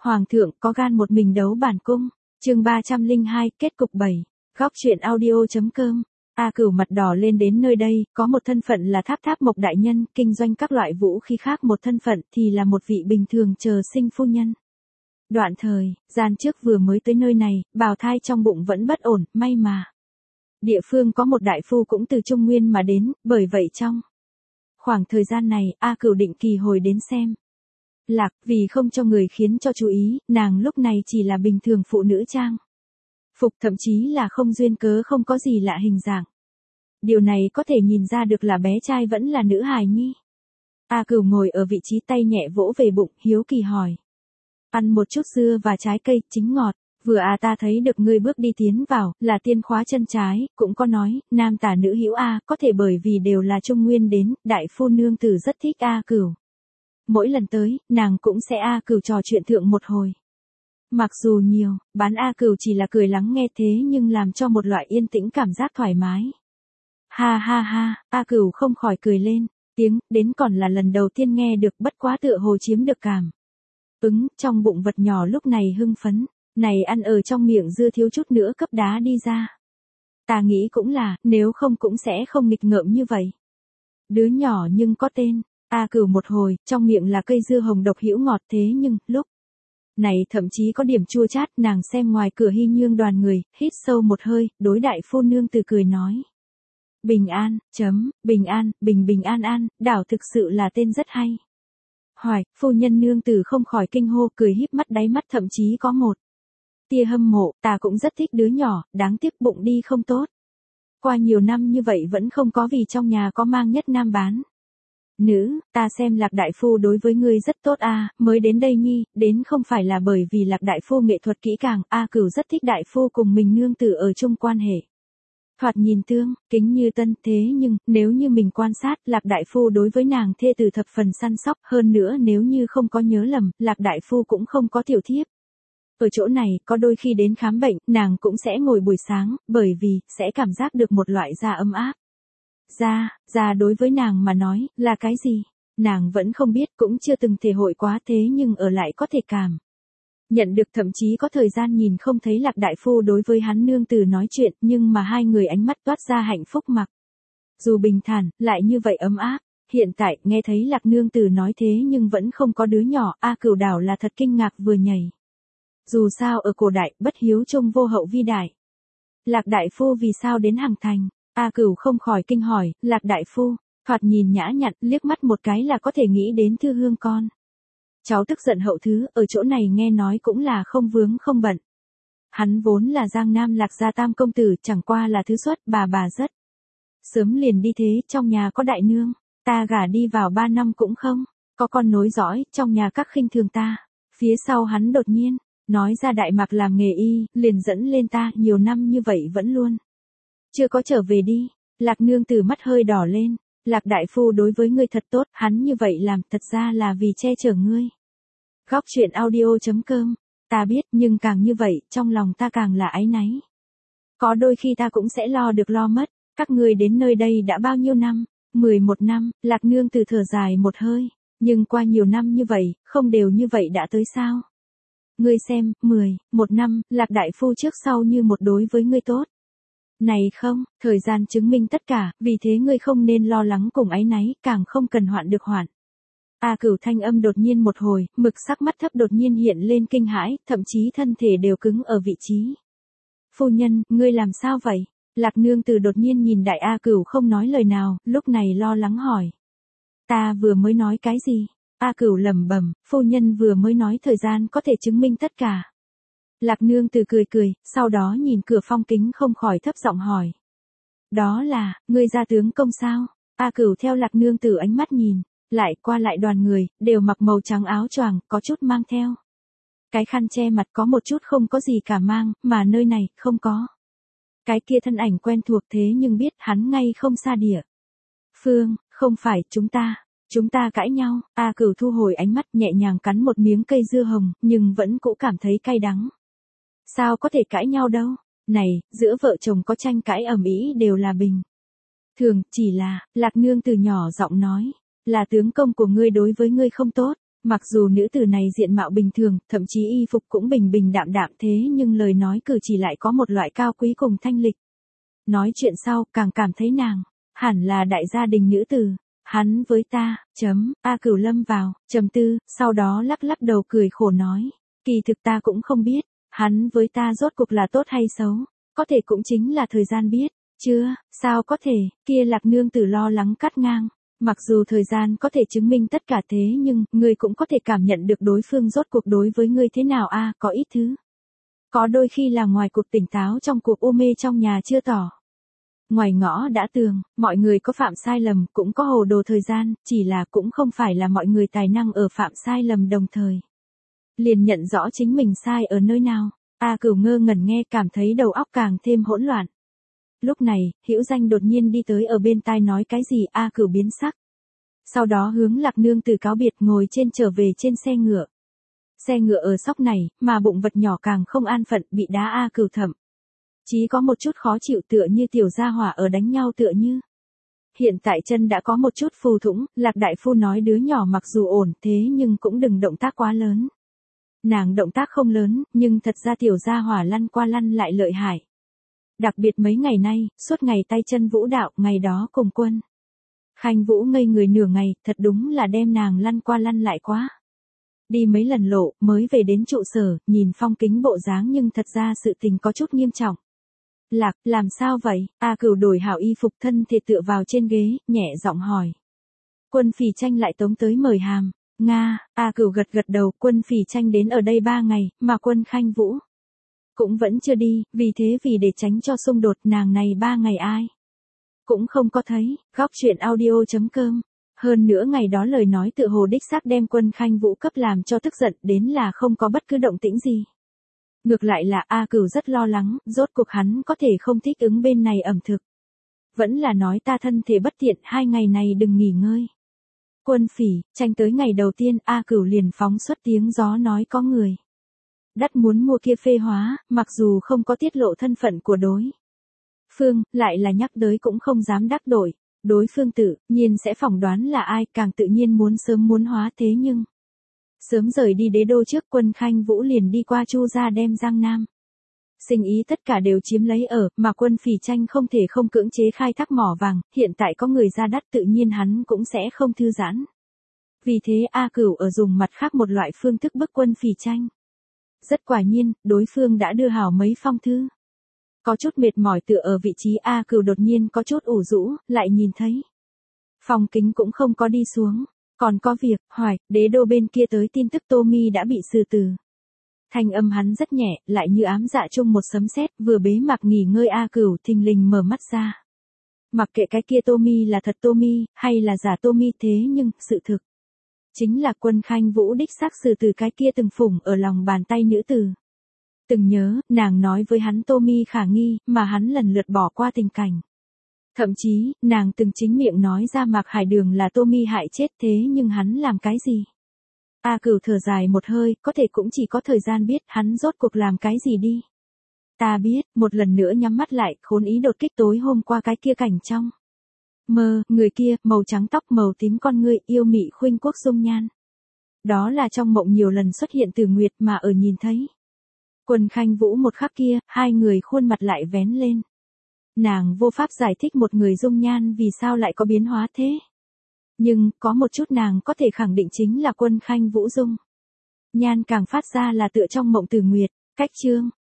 Hoàng thượng có gan một mình đấu bản cung. Chương 302, kết cục 7. Góc truyện audio.com. A Cửu mặt đỏ lên đến nơi đây, có một thân phận là Tháp Tháp Mộc đại nhân, kinh doanh các loại vũ khí khác, một thân phận thì là một vị bình thường chờ sinh phu nhân. Đoạn thời gian trước vừa mới tới nơi này, bào thai trong bụng vẫn bất ổn, may mà địa phương có một đại phu cũng từ Trung Nguyên mà đến, bởi vậy trong khoảng thời gian này, A Cửu định kỳ hồi đến xem Lạc, vì không cho người khiến cho chú ý, nàng lúc này chỉ là bình thường phụ nữ trang phục, thậm chí là không duyên cớ, không có gì lạ hình dạng. Điều này có thể nhìn ra được là bé trai vẫn là nữ hài nhi. A Cửu ngồi ở vị trí, tay nhẹ vỗ về bụng, hiếu kỳ hỏi. Ăn một chút dưa và trái cây, chính ngọt. Vừa ta thấy được ngươi bước đi tiến vào, là tiên khóa chân trái, cũng có nói, nam tả nữ hữu có thể bởi vì đều là Trung Nguyên đến, đại phu nương tử rất thích A Cửu. Mỗi lần tới, nàng cũng sẽ A Cửu trò chuyện thượng một hồi. Mặc dù nhiều, bán A Cửu chỉ là cười lắng nghe, thế nhưng làm cho một loại yên tĩnh cảm giác thoải mái. Ha ha ha, A Cửu không khỏi cười lên, tiếng, đến còn là lần đầu tiên nghe được, bất quá tựa hồ chiếm được cảm trong bụng vật nhỏ lúc này hưng phấn, này ăn ở trong miệng dưa thiếu chút nữa cấp đá đi ra. Ta nghĩ cũng là, nếu không cũng sẽ không nghịch ngợm như vậy. Đứa nhỏ nhưng có tên, A Cửu một hồi, trong miệng là cây dưa hồng độc hữu ngọt, thế nhưng, lúc này thậm chí có điểm chua chát, nàng xem ngoài cửa Hy Nhương đoàn người, hít sâu một hơi, đối đại phu nương từ cười nói. Bình an, bình an, bình an, đảo thực sự là tên rất hay. Hoài, phu nhân nương tử không khỏi kinh hô, cười híp mắt, đáy mắt thậm chí có một tia hâm mộ, ta cũng rất thích đứa nhỏ, đáng tiếc bụng đi không tốt. Qua nhiều năm như vậy vẫn không có, vì trong nhà có mang nhất nam bán nữ, ta xem Lạc đại phu đối với ngươi rất tốt mới đến đây nhi, đến không phải là bởi vì Lạc đại phu nghệ thuật kỹ càng, Cửu rất thích đại phu cùng mình nương tử ở chung quan hệ. Thoạt nhìn tương kính như tân, thế nhưng, nếu như mình quan sát, Lạc đại phu đối với nàng thê tử thập phần săn sóc, hơn nữa nếu như không có nhớ lầm, Lạc đại phu cũng không có tiểu thiếp. Ở chỗ này, có đôi khi đến khám bệnh, nàng cũng sẽ ngồi buổi sáng, bởi vì, sẽ cảm giác được một loại da ấm áp. Da đối với nàng mà nói, là cái gì? Nàng vẫn không biết, cũng chưa từng thể hội quá, thế nhưng ở lại có thể cảm nhận được, thậm chí có thời gian nhìn không thấy Lạc đại phu đối với hắn nương tử nói chuyện, nhưng mà hai người ánh mắt toát ra hạnh phúc, mặc dù bình thản, lại như vậy ấm áp. Hiện tại, nghe thấy Lạc nương tử nói thế nhưng vẫn không có đứa nhỏ, Cửu đảo là thật kinh ngạc vừa nhảy. Dù sao ở cổ đại, bất hiếu trung vô hậu vi đại. Lạc đại phu vì sao đến Hằng Thành? Cửu không khỏi kinh hỏi, Lạc đại phu, thoạt nhìn nhã nhặn, liếc mắt một cái là có thể nghĩ đến Thư Hương con. Cháu tức giận hậu thứ, ở chỗ này nghe nói cũng là không vướng không bận. Hắn vốn là Giang Nam Lạc gia tam công tử, chẳng qua là thứ xuất, bà rất sớm liền đi, thế trong nhà có đại nương, ta gả đi vào 3 năm cũng không có con nối dõi, trong nhà các khinh thường ta. Phía sau hắn đột nhiên nói ra Đại Mạc làm nghề y, liền dẫn lên ta, nhiều năm như vậy vẫn luôn chưa có trở về đi. Lạc nương tử mắt hơi đỏ lên, Lạc đại phu đối với ngươi thật tốt, hắn như vậy làm thật ra là vì che chở ngươi. Góc truyện audio.com. Ta biết, nhưng càng như vậy, trong lòng ta càng là áy náy. Có đôi khi ta cũng sẽ lo được lo mất. Các ngươi đến nơi đây đã bao nhiêu năm? 11 năm, Lạc nương tử thở dài một hơi. Nhưng qua nhiều năm như vậy, không đều như vậy đã tới sao? Ngươi xem, 11 năm, Lạc đại phu trước sau như một đối với ngươi tốt. Này không, thời gian chứng minh tất cả, vì thế ngươi không nên lo lắng cùng áy náy, càng không cần hoạn được hoạn. Cửu thanh âm đột nhiên một hồi, mực sắc mắt thấp đột nhiên hiện lên kinh hãi, thậm chí thân thể đều cứng ở vị trí. Phu nhân, ngươi làm sao vậy? Lạc nương tử đột nhiên nhìn đại Cửu không nói lời nào, lúc này lo lắng hỏi. Ta vừa mới nói cái gì? Cửu lẩm bẩm, phu nhân vừa mới nói thời gian có thể chứng minh tất cả. Lạc nương tử cười, sau đó nhìn cửa phong kính không khỏi thấp giọng hỏi. Đó là, ngươi gia tướng công sao? Cửu theo Lạc nương tử ánh mắt nhìn, lại qua lại đoàn người, đều mặc màu trắng áo choàng, có chút mang theo cái khăn che mặt, có một chút không có gì cả mang, mà nơi này, không có. Cái kia thân ảnh quen thuộc, thế nhưng biết hắn ngay không xa địa phương, không phải, chúng ta cãi nhau. Cửu thu hồi ánh mắt, nhẹ nhàng cắn một miếng cây dưa hồng, nhưng vẫn cũng cảm thấy cay đắng. Sao có thể cãi nhau đâu? Này, giữa vợ chồng có tranh cãi ầm ĩ đều là bình thường, chỉ là, Lạc nương từ nhỏ giọng nói, là tướng công của ngươi đối với ngươi không tốt, Mặc dù nữ tử này diện mạo bình thường, thậm chí y phục cũng bình bình đạm đạm thế nhưng lời nói cử chỉ lại có một loại cao quý cùng thanh lịch. Nói chuyện sau, càng cảm thấy nàng hẳn là đại gia đình nữ tử. Hắn với ta, A Cửu lâm vào, trầm tư, sau đó lắc lắc đầu cười khổ nói. Kỳ thực ta cũng không biết, hắn với ta rốt cuộc là tốt hay xấu, có thể cũng chính là thời gian biết, chưa, sao có thể, kia Lạc nương tử lo lắng cắt ngang. Mặc dù thời gian có thể chứng minh tất cả thế nhưng, ngươi cũng có thể cảm nhận được đối phương rốt cuộc đối với ngươi thế nào có ít thứ. Có đôi khi là ngoài cuộc tỉnh táo trong cuộc u mê trong nhà chưa tỏ. Ngoài ngõ đã tường, mọi người có phạm sai lầm, cũng có hồ đồ thời gian, chỉ là cũng không phải là mọi người tài năng ở phạm sai lầm đồng thời. Liền nhận rõ chính mình sai ở nơi nào, A Cửu ngơ ngẩn nghe cảm thấy đầu óc càng thêm hỗn loạn. Lúc này, Hữu Danh đột nhiên đi tới ở bên tai nói cái gì A Cửu biến sắc. Sau đó hướng Lạc nương tử cáo biệt ngồi trên trở về trên xe ngựa. Xe ngựa ở sóc này, mà bụng vật nhỏ càng không an phận bị đá A Cửu thẩm. Chí có một chút khó chịu tựa như tiểu gia hỏa ở đánh nhau tựa như. Hiện tại chân đã có một chút phù thủng, Lạc đại phu nói đứa nhỏ mặc dù ổn thế nhưng cũng đừng động tác quá lớn. Nàng động tác không lớn, nhưng thật ra tiểu gia hỏa lăn qua lăn lại lợi hại. Đặc biệt mấy ngày nay, suốt ngày tay chân vũ đạo, ngày đó cùng Quân Khanh Vũ ngây người nửa ngày, thật đúng là đem nàng lăn qua lăn lại quá. Đi mấy lần lộ, mới về đến trụ sở, nhìn phong kính bộ dáng nhưng thật ra sự tình có chút nghiêm trọng. Lạc, làm sao vậy? A Cửu đổi hảo y phục thân thể tựa vào trên ghế, nhẹ giọng hỏi. Quân Phỉ Tranh lại tống tới mời hàm. Nga, A Cửu gật gật đầu, Quân Phỉ Tranh đến ở đây 3 ngày, mà Quân Khanh Vũ cũng vẫn chưa đi, vì thế vì để tránh cho xung đột nàng này 3 ngày ai cũng không có thấy. Góc truyện audio.com. Hơn nữa ngày đó lời nói tựa hồ đích xác đem Quân Khanh Vũ cấp làm cho tức giận đến là không có bất cứ động tĩnh gì. Ngược lại là A Cửu rất lo lắng, rốt cuộc hắn có thể không thích ứng bên này ẩm thực. Vẫn là nói ta thân thể bất tiện, 2 ngày này đừng nghỉ ngơi. Quân Phỉ Tranh tới ngày đầu tiên A Cửu liền phóng xuất tiếng gió nói có người đắt muốn mua kia phê hóa, mặc dù không có tiết lộ thân phận của đối phương, lại là nhắc tới cũng không dám đắc tội. Đối phương tự nhiên sẽ phỏng đoán là ai, càng tự nhiên muốn sớm muốn hóa thế nhưng. Sớm rời đi đế đô trước Quân Khanh Vũ liền đi qua Chu gia đem Giang Nam. Sinh ý tất cả đều chiếm lấy ở, mà Quân Phỉ Tranh không thể không cưỡng chế khai thác mỏ vàng, hiện tại có người ra đắt tự nhiên hắn cũng sẽ không thư giãn. Vì thế A Cửu ở dùng mặt khác một loại phương thức bức Quân Phỉ Tranh. Rất quả nhiên, đối phương đã đưa hảo mấy phong thư. Có chút mệt mỏi tựa ở vị trí A Cửu đột nhiên có chút ủ rũ, lại nhìn thấy. Phong kính cũng không có đi xuống, còn có việc, hỏi, đế đô bên kia tới tin tức Tommy đã bị xử tử. Thanh âm hắn rất nhẹ, lại như ám dạ chung một sấm sét, vừa bế mạc nghỉ ngơi A Cửu thình lình mở mắt ra. Mặc kệ cái kia Tommy là thật Tommy, hay là giả Tommy thế nhưng, sự thực chính là Quân Khanh Vũ đích xác xử từ cái kia từng phủng ở lòng bàn tay nữ tử. Từng nhớ, nàng nói với hắn Tommy khả nghi, mà hắn lần lượt bỏ qua tình cảnh. Thậm chí, nàng từng chính miệng nói ra Mạc Hải Đường là Tommy hại chết thế nhưng hắn làm cái gì? A Cửu thở dài một hơi, có thể cũng chỉ có thời gian biết hắn rốt cuộc làm cái gì đi. Ta biết, một lần nữa nhắm mắt lại, khốn ý đột kích tối hôm qua cái kia cảnh trong mơ, người kia, màu trắng tóc màu tím con ngươi, yêu mị khuynh quốc dung nhan. Đó là trong mộng nhiều lần xuất hiện từ Nguyệt mà ở nhìn thấy. Quân Khanh Vũ một khắc kia, hai người khuôn mặt lại vén lên. Nàng vô pháp giải thích một người dung nhan vì sao lại có biến hóa thế. Nhưng, có một chút nàng có thể khẳng định chính là Quân Khanh Vũ dung nhan càng phát ra là tựa trong mộng từ Nguyệt. Cách chương